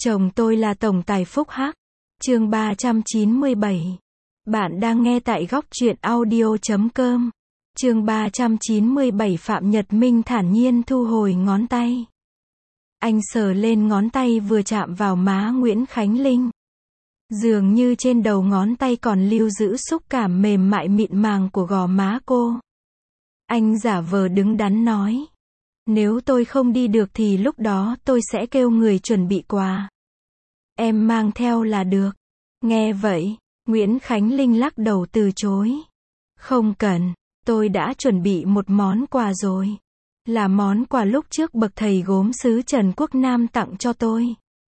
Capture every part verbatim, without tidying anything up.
Chồng tôi là tổng tài phúc hắc. Chương ba trăm chín mươi bảy. Bạn đang nghe tại góc truyện audio chấm com. Chương ba trăm chín mươi bảy. Phạm Nhật Minh thản nhiên thu hồi ngón tay. Anh sờ lên ngón tay vừa chạm vào má Nguyễn Khánh Linh. Dường như trên đầu ngón tay còn lưu giữ xúc cảm mềm mại mịn màng của gò má cô. Anh giả vờ đứng đắn nói. Nếu tôi không đi được thì lúc đó tôi sẽ kêu người chuẩn bị quà. Em mang theo là được. Nghe vậy, Nguyễn Khánh Linh lắc đầu từ chối. Không cần, tôi đã chuẩn bị một món quà rồi. Là món quà lúc trước bậc thầy gốm sứ Trần Quốc Nam tặng cho tôi.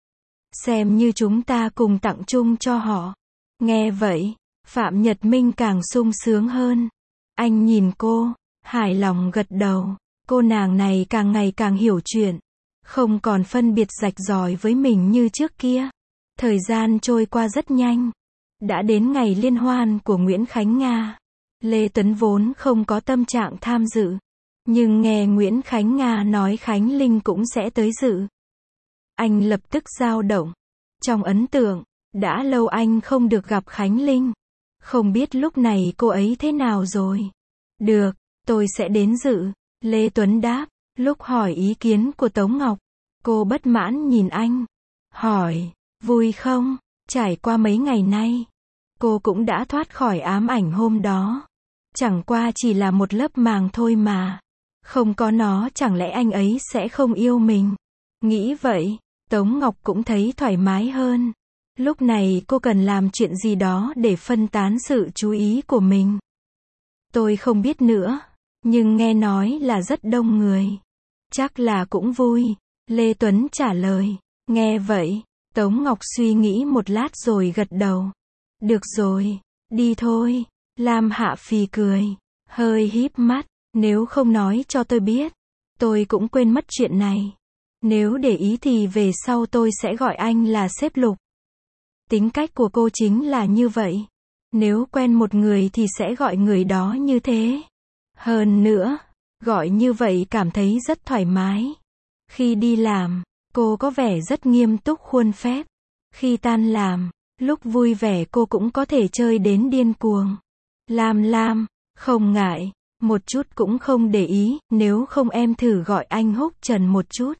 Xem như chúng ta cùng tặng chung cho họ. Nghe vậy, Phạm Nhật Minh càng sung sướng hơn. Anh nhìn cô, hài lòng gật đầu. Cô nàng này càng ngày càng hiểu chuyện. Không còn phân biệt rạch ròi với mình như trước kia. Thời gian trôi qua rất nhanh. Đã đến ngày liên hoan của Nguyễn Khánh Nga. Lê Tuấn vốn không có tâm trạng tham dự. Nhưng nghe Nguyễn Khánh Nga nói Khánh Linh cũng sẽ tới dự. Anh lập tức dao động. Trong ấn tượng, đã lâu anh không được gặp Khánh Linh. Không biết lúc này cô ấy thế nào rồi. Được, tôi sẽ đến dự. Lê Tuấn đáp. Lúc hỏi ý kiến của Tống Ngọc, cô bất mãn nhìn anh. Hỏi, vui không? Trải qua mấy ngày nay, cô cũng đã thoát khỏi ám ảnh hôm đó. Chẳng qua chỉ là một lớp màng thôi mà. Không có nó chẳng lẽ anh ấy sẽ không yêu mình? Nghĩ vậy, Tống Ngọc cũng thấy thoải mái hơn. Lúc này cô cần làm chuyện gì đó để phân tán sự chú ý của mình. Tôi không biết nữa, nhưng nghe nói là rất đông người. Chắc là cũng vui. Lê Tuấn trả lời. Nghe vậy, Tống Ngọc suy nghĩ một lát rồi gật đầu. Được rồi, đi thôi. Lam Hạ phì cười, hơi híp mắt. Nếu không nói cho tôi biết, tôi cũng quên mất chuyện này. Nếu để ý thì về sau tôi sẽ gọi anh là sếp Lục. Tính cách của cô chính là như vậy. Nếu quen một người thì sẽ gọi người đó như thế. Hơn nữa, gọi như vậy cảm thấy rất thoải mái. Khi đi làm, cô có vẻ rất nghiêm túc khuôn phép. Khi tan làm, lúc vui vẻ cô cũng có thể chơi đến điên cuồng. Lam Lam, không ngại, một chút cũng không để ý, nếu không em thử gọi anh Húc Trần một chút.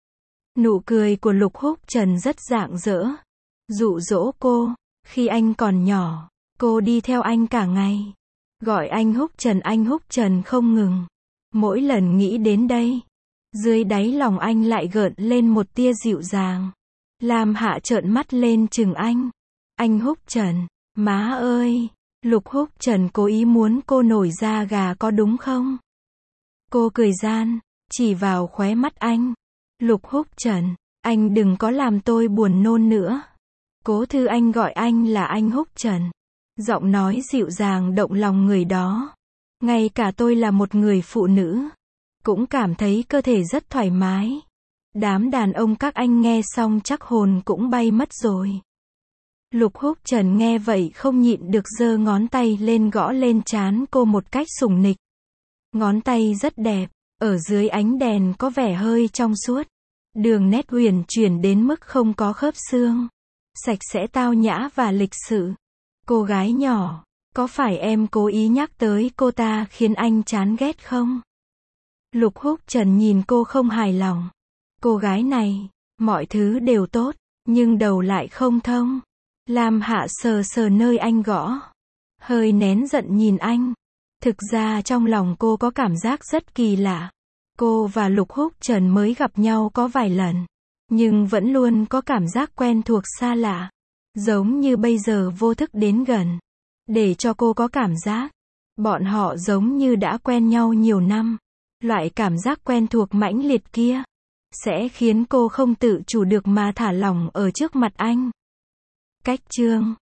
Nụ cười của Lục Húc Trần rất rạng rỡ. Dụ dỗ cô, khi anh còn nhỏ, cô đi theo anh cả ngày. Gọi anh Húc Trần anh Húc Trần không ngừng. Mỗi lần nghĩ đến đây, dưới đáy lòng anh lại gợn lên một tia dịu dàng. Lam Hạ trợn mắt lên chừng anh. Anh Húc Trần, má ơi, Lục Húc Trần cố ý muốn cô nổi da gà có đúng không? Cô cười gian, chỉ vào khóe mắt anh. Lục Húc Trần, anh đừng có làm tôi buồn nôn nữa. Cố Thư Anh gọi anh là anh Húc Trần. Giọng nói dịu dàng động lòng người đó. Ngay cả tôi là một người phụ nữ, cũng cảm thấy cơ thể rất thoải mái. Đám đàn ông các anh nghe xong chắc hồn cũng bay mất rồi. Lục Húc Trần nghe vậy không nhịn được giơ ngón tay lên gõ lên trán cô một cách sủng nịch. Ngón tay rất đẹp, ở dưới ánh đèn có vẻ hơi trong suốt. Đường nét uyển chuyển đến mức không có khớp xương. Sạch sẽ tao nhã và lịch sự. Cô gái nhỏ, có phải em cố ý nhắc tới cô ta khiến anh chán ghét không? Lục Húc Trần nhìn cô không hài lòng. Cô gái này, mọi thứ đều tốt, nhưng đầu lại không thông. Lam Hạ sờ sờ nơi anh gõ. Hơi nén giận nhìn anh. Thực ra trong lòng cô có cảm giác rất kỳ lạ. Cô và Lục Húc Trần mới gặp nhau có vài lần. Nhưng vẫn luôn có cảm giác quen thuộc xa lạ. Giống như bây giờ vô thức đến gần. Để cho cô có cảm giác. Bọn họ giống như đã quen nhau nhiều năm. Loại cảm giác quen thuộc mãnh liệt kia. Sẽ khiến cô không tự chủ được mà thả lỏng ở trước mặt anh. Cách chương